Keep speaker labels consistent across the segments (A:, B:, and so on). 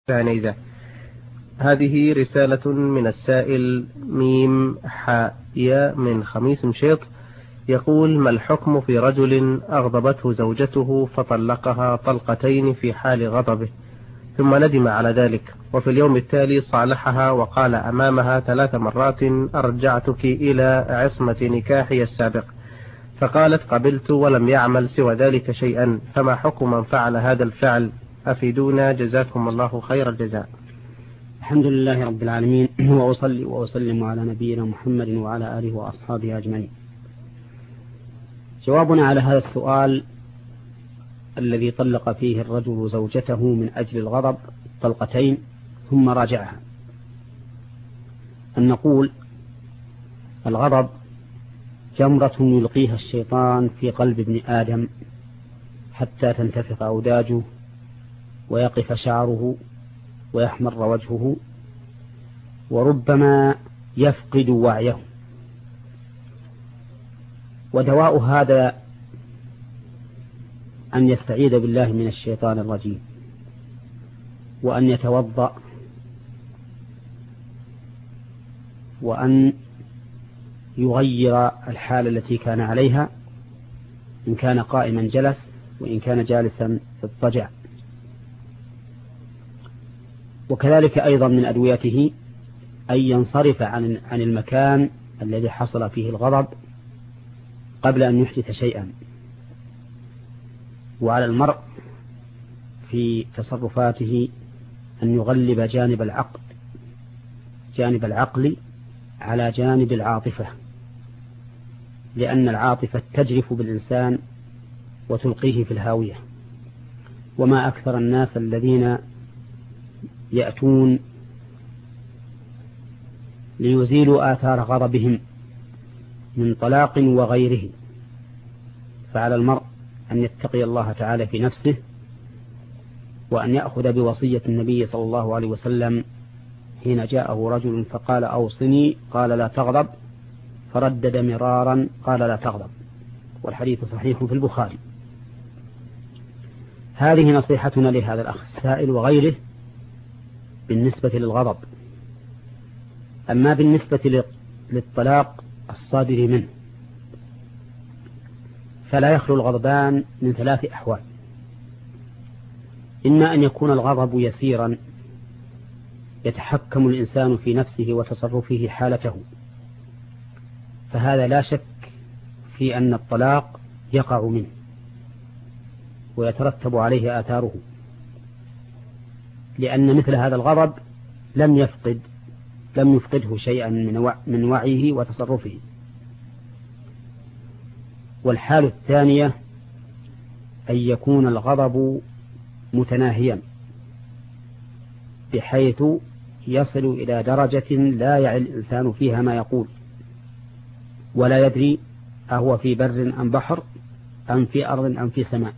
A: عنيزة. هذه رسالة من السائل ميم حاء من خميس مشيط، يقول: ما الحكم في رجل أغضبته زوجته فطلقها طلقتين في حال غضبه، ثم ندم على ذلك، وفي اليوم التالي صالحها وقال أمامها 3 مرات: أرجعتك إلى عصمة نكاحي السابق، فقالت قبلت، ولم يعمل سوى ذلك شيئا، فما حكم من فعل هذا الفعل؟ أفيدونا جزاكم الله خير الجزاء.
B: الحمد لله رب العالمين، وأصلي وأسلم على نبينا محمد وعلى آله وأصحابه أجمعين. جوابنا على هذا السؤال الذي طلق فيه الرجل زوجته من أجل الغضب طلقتين ثم راجعها، أن نقول: الغضب جمرة يلقيها الشيطان في قلب ابن آدم حتى تنتفخ أوداجه ويقف شعره ويحمر وجهه، وربما يفقد وعيه. ودواء هذا أن يستعيذ بالله من الشيطان الرجيم، وأن يتوضأ، وأن يغير الحالة التي كان عليها، إن كان قائما جلس، وإن كان جالسا اضطجع. وكذلك أيضا من أدويته أن ينصرف عن المكان الذي حصل فيه الغضب قبل أن يحدث شيئا. وعلى المرء في تصرفاته أن يغلب جانب العقل على جانب العاطفة، لأن العاطفة تجرف بالإنسان وتلقيه في الهاوية. وما أكثر الناس الذين يأتون ليزيلوا آثار غضبهم من طلاق وغيره. فعلى المرء أن يتقي الله تعالى في نفسه، وأن يأخذ بوصية النبي صلى الله عليه وسلم حين جاءه رجل فقال: أوصني، قال: لا تغضب، فردد مرارا قال: لا تغضب، والحديث صحيح في البخاري. هذه نصيحتنا لهذا الأخ السائل وغيره بالنسبة للغضب. أما بالنسبة للطلاق الصادر منه، فلا يخلو الغضبان من 3 أحوال: إما أن يكون الغضب يسيرا يتحكم الإنسان في نفسه وتصرفه حالته، فهذا لا شك في أن الطلاق يقع منه ويترتب عليه آثاره، لأن مثل هذا الغضب لم يفقده شيئا من وعيه وتصرفه. والحال الثانية أن يكون الغضب متناهيا بحيث يصل إلى درجة لا يعي الإنسان فيها ما يقول، ولا يدري أهو في بر أم بحر أم في أرض أم في سماء.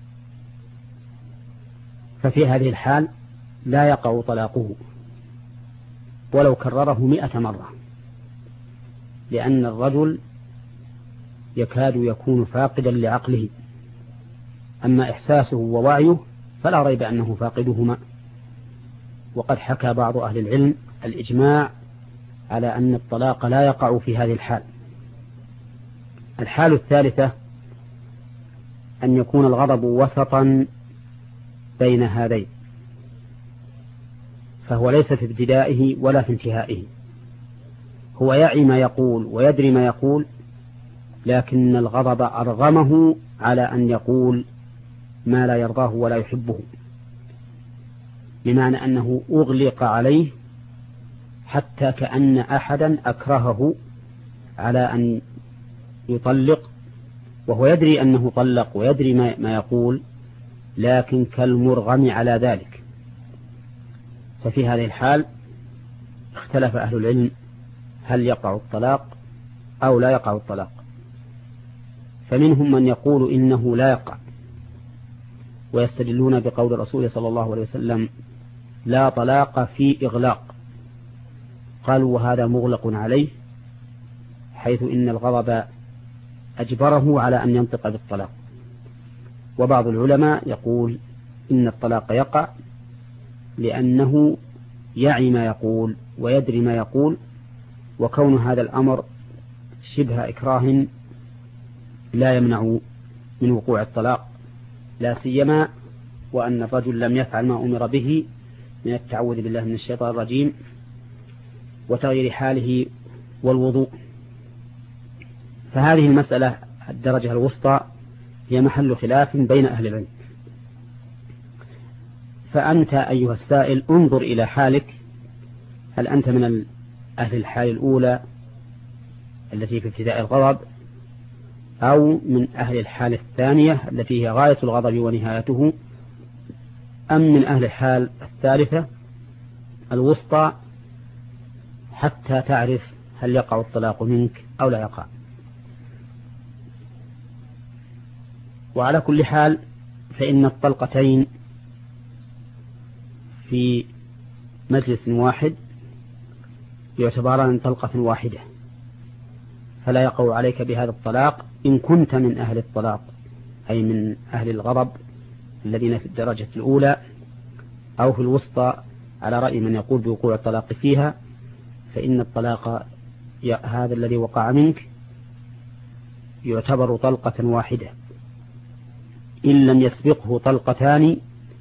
B: ففي هذه الحال لا يقع طلاقه ولو كرره 100 مرة، لأن الرجل يكاد يكون فاقدا لعقله. أما إحساسه ووعيه فلا ريب أنه فاقدهما. وقد حكى بعض أهل العلم الإجماع على أن الطلاق لا يقع في هذه الحال. الحال الثالثة أن يكون الغضب وسطا بين هذين، فهو ليس في ابتدائه ولا في انتهائه، هو يعي ما يقول ويدري ما يقول، لكن الغضب أرغمه على أن يقول ما لا يرضاه ولا يحبه، بمعنى أنه أغلق عليه حتى كأن أحدا أكرهه على أن يطلق، وهو يدري أنه طلق ويدري ما يقول، لكن كالمرغم على ذلك. ففي هذه الحال اختلف أهل العلم هل يقع الطلاق أو لا يقع الطلاق. فمنهم من يقول إنه لا يقع، ويستدلون بقول الرسول صلى الله عليه وسلم: لا طلاق في إغلاق. قالوا: وهذا مغلق عليه، حيث إن الغضب أجبره على أن ينطق بالطلاق. وبعض العلماء يقول إن الطلاق يقع لأنه يعي ما يقول ويدري ما يقول، وكون هذا الأمر شبه إكراه لا يمنع من وقوع الطلاق، لا سيما وأن الرجل لم يفعل ما أمر به من التعوذ بالله من الشيطان الرجيم وتغيير حاله والوضوء. فهذه المسألة الدرجة الوسطى هي محل خلاف بين أهل العلم. فأنت أيها السائل انظر إلى حالك، هل أنت من أهل الحال الأولى التي في ابتداء الغضب، أو من أهل الحال الثانية التي هي غاية الغضب ونهايته، أم من أهل الحال الثالثة الوسطى، حتى تعرف هل يقع الطلاق منك أو لا يقع. وعلى كل حال فإن الطلقتين في مجلس واحد يعتبران طلقة واحدة، فلا يقع عليك بهذا الطلاق إن كنت من أهل الطلاق، أي من أهل الغضب الذين في الدرجة الأولى أو في الوسطى، على رأي من يقول بوقوع الطلاق فيها، فإن الطلاق هذا الذي وقع منك يعتبر طلقة واحدة إن لم يسبقه طلقتان،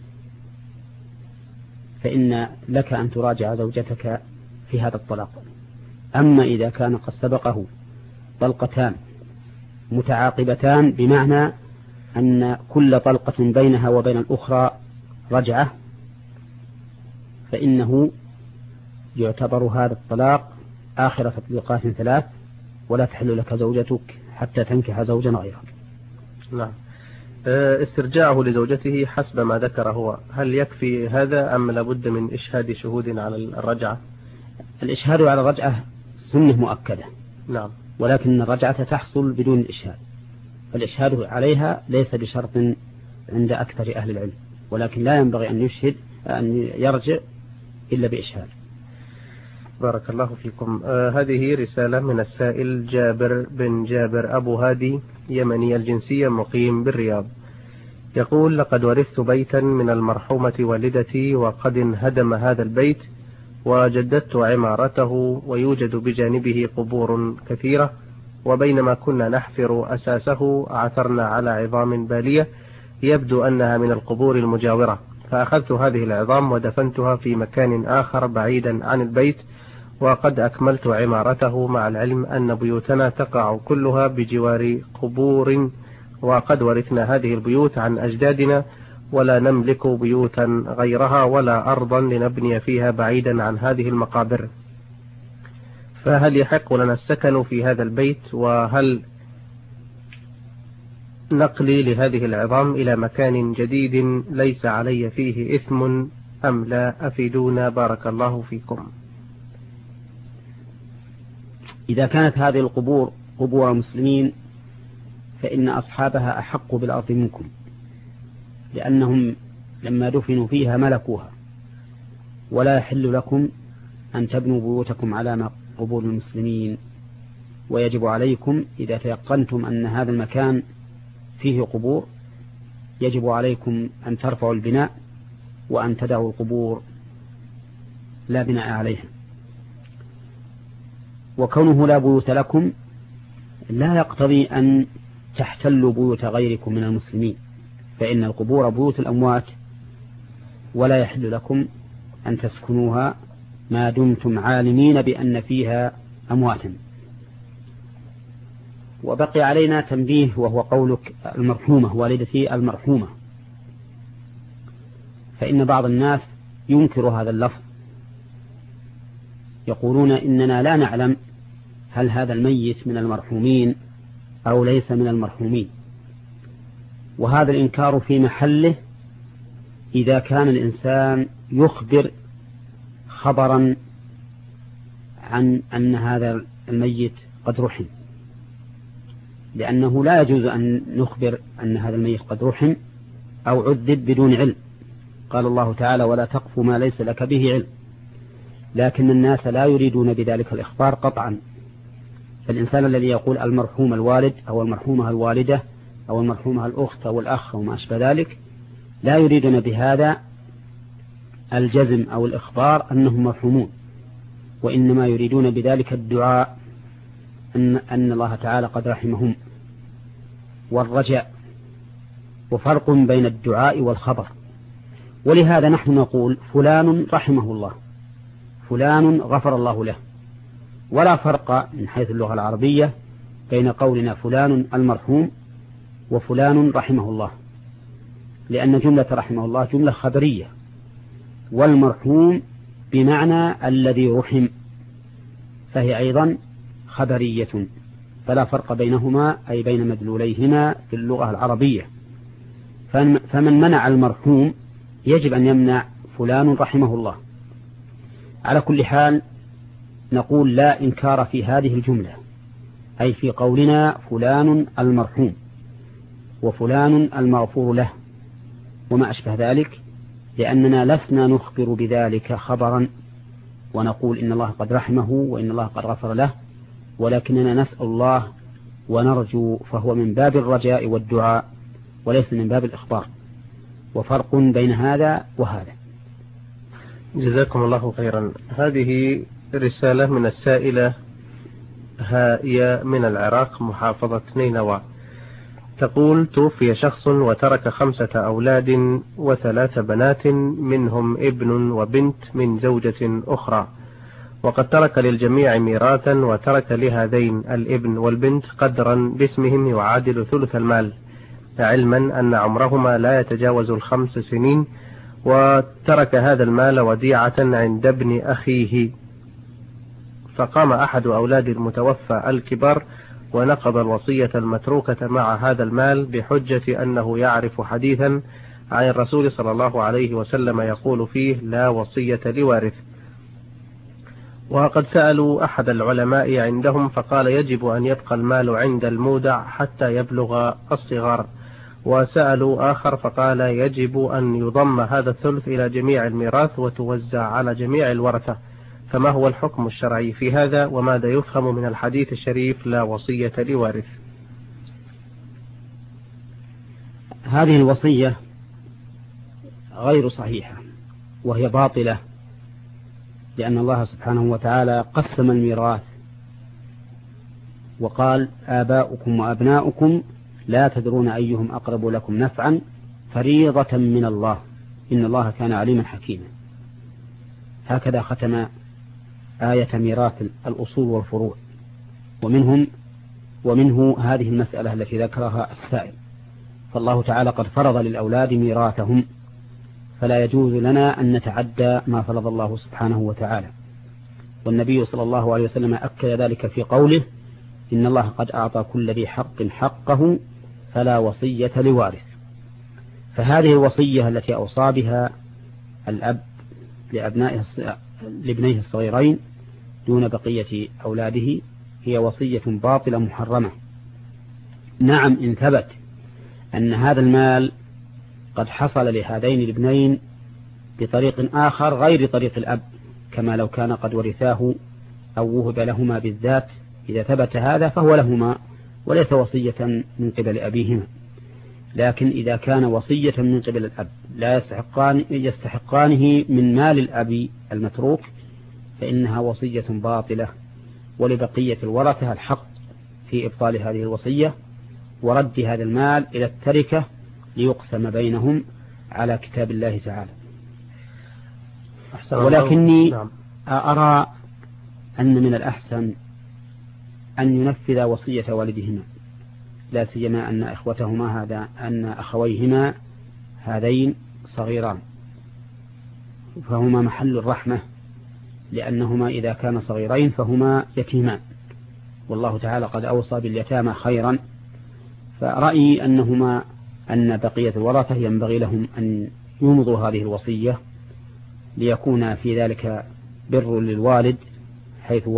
B: فإن لك أن تراجع زوجتك في هذا الطلاق. أما إذا كان قد سبقه طلقتان متعاقبتان، بمعنى أن كل طلقة بينها وبين الأخرى رجعة، فإنه يعتبر هذا الطلاق آخر تطليقات 3، ولا تحل لك زوجتك حتى تنكح زوجا غيرك.
A: نعم. استرجاعه لزوجته حسب ما ذكر هو، هل يكفي هذا أم لابد من إشهاد شهود على الرجعة؟
B: الإشهاد على الرجعة سنة مؤكدة.
A: نعم.
B: ولكن الرجعة تحصل بدون الإشهاد، فالإشهاد عليها ليس بشرط عند أكثر أهل العلم، ولكن لا ينبغي أن يرجع إلا بإشهاد.
A: بارك الله فيكم. هذه رسالة من السائل جابر بن جابر أبو هادي، يمني الجنسية، مقيم بالرياض. يقول: لقد ورثت بيتا من المرحومة والدتي، وقد انهدم هذا البيت وجددت عمارته، ويوجد بجانبه قبور كثيرة، وبينما كنا نحفر أساسه عثرنا على عظام بالية يبدو أنها من القبور المجاورة، فأخذت هذه العظام ودفنتها في مكان آخر بعيدا عن البيت، وقد أكملت عمارته، مع العلم أن بيوتنا تقع كلها بجوار قبور، وقد ورثنا هذه البيوت عن أجدادنا، ولا نملك بيوتا غيرها ولا أرضا لنبني فيها بعيدا عن هذه المقابر، فهل يحق لنا السكن في هذا البيت؟ وهل نقلي لهذه العظام إلى مكان جديد ليس علي فيه إثم أم لا؟ أفيدونا بارك الله فيكم.
B: إذا كانت هذه القبور قبور مسلمين فإن أصحابها أحق بالأرض منكم، لأنهم لما دفنوا فيها ملكوها، ولا يحل لكم أن تبنوا بيوتكم على قبور المسلمين. ويجب عليكم إذا تيقنتم أن هذا المكان فيه قبور، يجب عليكم أن ترفعوا البناء وأن تدعوا القبور لا بناء عليها. وكونه لا بيوت لكم لا يقتضي أن تحتلوا بيوت غيركم من المسلمين، فإن القبور بيوت الأموات، ولا يحل لكم أن تسكنوها ما دمتم عالمين بأن فيها أمواتا. وبقي علينا تنبيه، وهو قولك المرحومة، والدتي المرحومة، فإن بعض الناس ينكر هذا اللفظ، يقولون إننا لا نعلم هل هذا الميت من المرحومين أو ليس من المرحومين، وهذا الإنكار في محله إذا كان الإنسان يخبر خبرا عن أن هذا الميت قد رحم، لأنه لا يجوز أن نخبر أن هذا الميت قد رحم أو عذب بدون علم. قال الله تعالى: ولا تقف ما ليس لك به علم. لكن الناس لا يريدون بذلك الإخبار قطعا، فالإنسان الذي يقول المرحوم الوالد أو المرحومة الوالدة أو المرحومة الأخت أو الأخ أو ما أشبه ذلك لا يريدون بهذا الجزم أو الإخبار أنهم مرحومون، وإنما يريدون بذلك الدعاء أن الله تعالى قد رحمهم والرجاء، وفرق بين الدعاء والخبر. ولهذا نحن نقول فلان رحمه الله، فلان غفر الله له، ولا فرق من حيث اللغة العربية بين قولنا فلان المرحوم وفلان رحمه الله، لأن جملة رحمه الله جملة خبرية، والمرحوم بمعنى الذي رحم فهي أيضا خبرية، فلا فرق بينهما أي بين مدلوليهما في اللغة العربية. فمن منع المرحوم يجب أن يمنع فلان رحمه الله. على كل حال نقول لا إنكار في هذه الجملة، أي في قولنا فلان المرحوم وفلان المغفور له وما أشبه ذلك، لأننا لسنا نخبر بذلك خبرا ونقول إن الله قد رحمه وإن الله قد غفر له، ولكننا نسأل الله ونرجو، فهو من باب الرجاء والدعاء وليس من باب الإخبار، وفرق بين هذا وهذا.
A: جزاكم الله خيرا. هذه رسالة من السائلة هائية من العراق محافظة نينوى، تقول: توفي شخص وترك 5 أولاد و3 بنات، منهم ابن وبنت من زوجة أخرى، وقد ترك للجميع ميراثا، وترك لهذين الابن والبنت قدرا باسمهم يعادل ثلث المال، علما أن عمرهما لا يتجاوز 5 سنين، وترك هذا المال وديعة عند ابن أخيه. فقام أحد أولاد المتوفى الكبار ونقض الوصية المتروكة مع هذا المال بحجة أنه يعرف حديثا عن الرسول صلى الله عليه وسلم يقول فيه: لا وصية لوارث. وقد سألوا أحد العلماء عندهم فقال: يجب أن يبقى المال عند المودع حتى يبلغ الصغار. وسألوا آخر فقال: يجب أن يضم هذا الثلث إلى جميع الميراث وتوزع على جميع الورثة. فما هو الحكم الشرعي في هذا، وماذا يفهم من الحديث الشريف لا وصية لوارث؟
B: هذه الوصية غير صحيحة وهي باطلة، لأن الله سبحانه وتعالى قسم الميراث وقال: آباؤكم وأبناؤكم لا تدرون أيهم أقرب لكم نفعا فريضة من الله إن الله كان عليما حكيما. هكذا ختم آية ميراث الأصول والفروع، ومنه هذه المسألة التي ذكرها السائل. فالله تعالى قد فرض للأولاد ميراثهم، فلا يجوز لنا أن نتعدى ما فرض الله سبحانه وتعالى. والنبي صلى الله عليه وسلم أكد ذلك في قوله: إن الله قد أعطى كل ذي حق حقه فلا وصية لوارث. فهذه الوصية التي أوصى بها الأب لابنيه الصغيرين دون بقية أولاده هي وصية باطلة محرمة. نعم، إن ثبت أن هذا المال قد حصل لهذين الابنين بطريق آخر غير طريق الأب، كما لو كان قد ورثاه أو وهب لهما بالذات، إذا ثبت هذا فهو لهما وليس وصية من قبل أبيهما. لكن إذا كان وصية من قبل الأب لا يستحقانه من مال الأب المتروك فإنها وصية باطلة، ولبقية الورثة الحق في إبطال هذه الوصية ورد هذا المال إلى التركة ليقسم بينهم على كتاب الله تعالى. ولكني أرى أن من الأحسن أن ينفذ وصية والدهما، لا سيما أن أخويهما هذين صغيران، فهما محل الرحمة، لأنهما إذا كان صغيرين فهما يتيمان، والله تعالى قد أوصى باليتامى خيرا. فرأيي أن بقية الورثة ينبغي لهم أن يمضوا هذه الوصية ليكون في ذلك بر للوالد حيث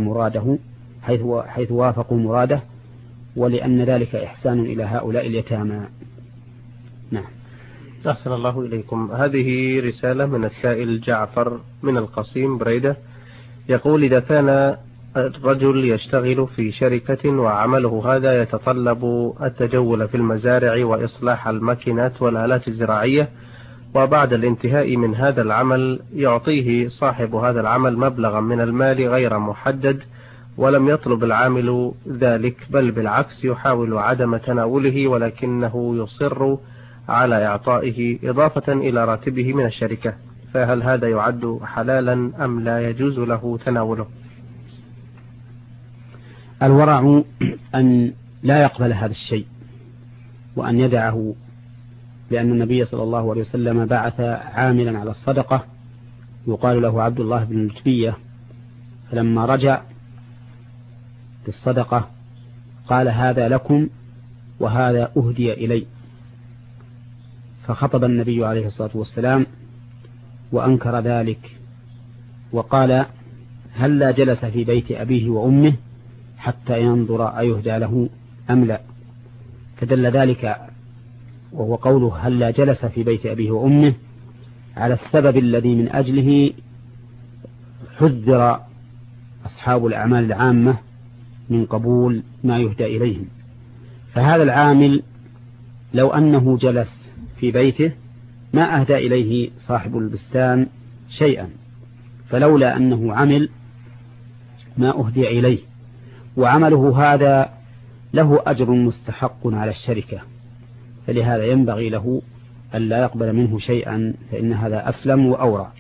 B: وافقوا مراده، ولأن ذلك إحسان إلى هؤلاء اليتامى. نعم.
A: أحسن الله إليكم. هذه رسالة من السائل جعفر من القصيم بريدة، يقول: إذا كان الرجل يشتغل في شركة وعمله هذا يتطلب التجول في المزارع وإصلاح الماكينات والآلات الزراعية، وبعد الانتهاء من هذا العمل يعطيه صاحب هذا العمل مبلغا من المال غير محدد، ولم يطلب العامل ذلك، بل بالعكس يحاول عدم تناوله، ولكنه يصر على إعطائه إضافة إلى راتبه من الشركة، فهل هذا يعد حلالا أم لا يجوز له تناوله؟
B: الورع أن لا يقبل هذا الشيء وأن يدعه، لأن النبي صلى الله عليه وسلم بعث عاملا على الصدقة يقال له عبد الله بن لتبية، فلما رجع بالصدقة قال هذا لكم وهذا أهدي إلي، فخطب النبي عليه الصلاة والسلام وأنكر ذلك وقال هلا جلس في بيت أبيه وأمه حتى ينظر أيهدى له أم لا، فدل ذلك وهو قوله هلا جلس في بيت أبيه وأمه على السبب الذي من أجله حذر أصحاب الأعمال العامة من قبول ما يهدى إليهم. فهذا العامل لو أنه جلس في بيته ما أهدى إليه صاحب البستان شيئا، فلولا أنه عمل ما أهدي إليه، وعمله هذا له أجر مستحق على الشركة، فلهذا ينبغي له أن لا يقبل منه شيئا، فإن هذا أسلم وأورع.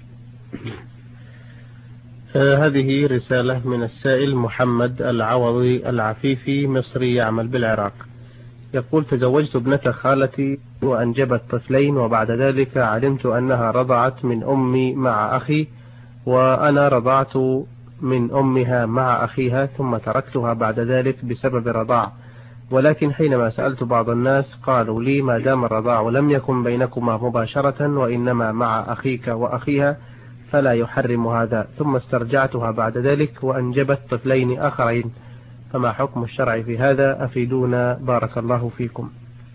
A: هذه رسالة من السائل محمد العوضي العفيفي، مصري يعمل بالعراق، يقول تزوجت ابنة خالتي وأنجبت طفلين، وبعد ذلك علمت أنها رضعت من أمي مع أخي، وأنا رضعت من أمها مع أخيها، ثم تركتها بعد ذلك بسبب الرضاع، ولكن حينما سألت بعض الناس قالوا لي ما دام الرضاع لم يكن بينكما مباشرة وإنما مع أخيك وأخيها فلا يحرم هذا، ثم استرجعتها بعد ذلك وأنجبت طفلين آخرين، فما حكم الشرع في هذا؟ أفيدونا بارك الله فيكم.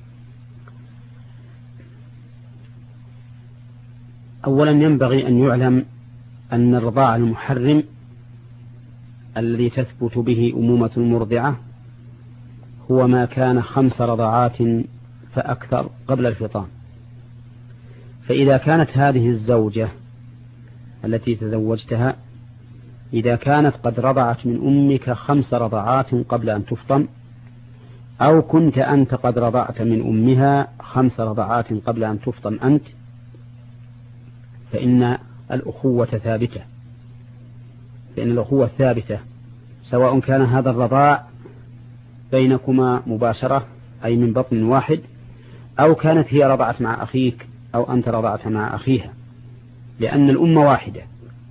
B: أولا ينبغي أن يعلم أن الرضاع المحرم الذي تثبت به أمومة المرضعة هو ما كان 5 رضعات فأكثر قبل الفطام، فإذا كانت هذه الزوجة التي تزوجتها إذا كانت قد رضعت من أمك 5 رضعات قبل أن تفطم، أو كنت أنت قد رضعت من أمها 5 رضعات قبل أن تفطم أنت، فإن الأخوة ثابتة، فإن الأخوة ثابتة سواء كان هذا الرضاع بينكما مباشرة أي من بطن واحد، أو كانت هي رضعت مع أخيك أو أنت رضعت مع أخيها، لأن الأم واحدة،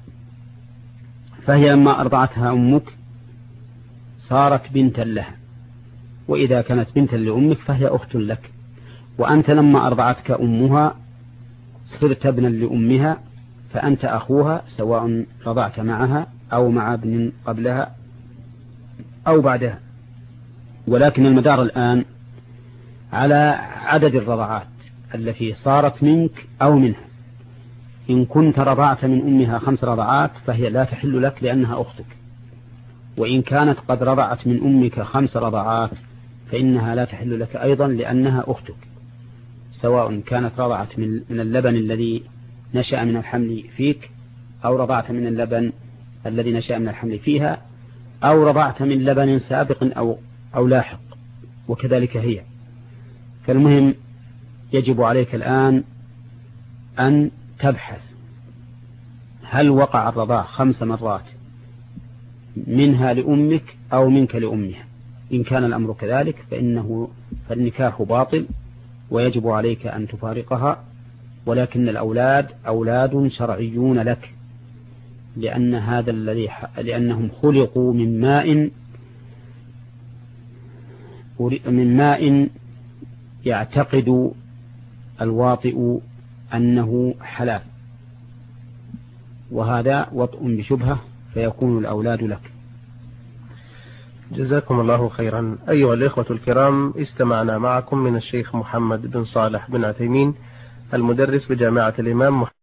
B: فهي لما أرضعتها أمك صارت بنتا لها، وإذا كانت بنتا لأمك فهي أخت لك، وأنت لما أرضعتك أمها صرت ابنا لأمها، فأنت أخوها سواء رضعت معها أو مع ابن قبلها أو بعدها، ولكن المدار الآن على عدد الرضعات التي صارت منك أو منها. إن كنت رضعت من أمها 5 رضعات فهي لا تحل لك لأنها أختك، وإن كانت قد رضعت من أمك 5 رضعات فإنها لا تحل لك أيضا لأنها أختك، سواء كانت رضعت من اللبن الذي نشأ من الحمل فيك، أو رضعت من اللبن الذي نشأ من الحمل فيها، أو رضعت من لبن سابق أو لاحق، وكذلك هي. فالمهم يجب عليك الآن أن تبحث هل وقع الرضاع 5 مرات منها لأمك أو منك لأمها. إن كان الأمر كذلك فالنكاح باطل ويجب عليك أن تفارقها، ولكن الأولاد أولاد شرعيون لك، لأنهم خلقوا من ماء يعتقد الواطئ أنه حلال، وهذا وطء بشبهة فيكون الأولاد لك.
A: جزاكم الله خيرا. أيها الإخوة الكرام، استمعنا معكم من الشيخ محمد بن صالح بن عثيمين المدرس بجامعة الإمام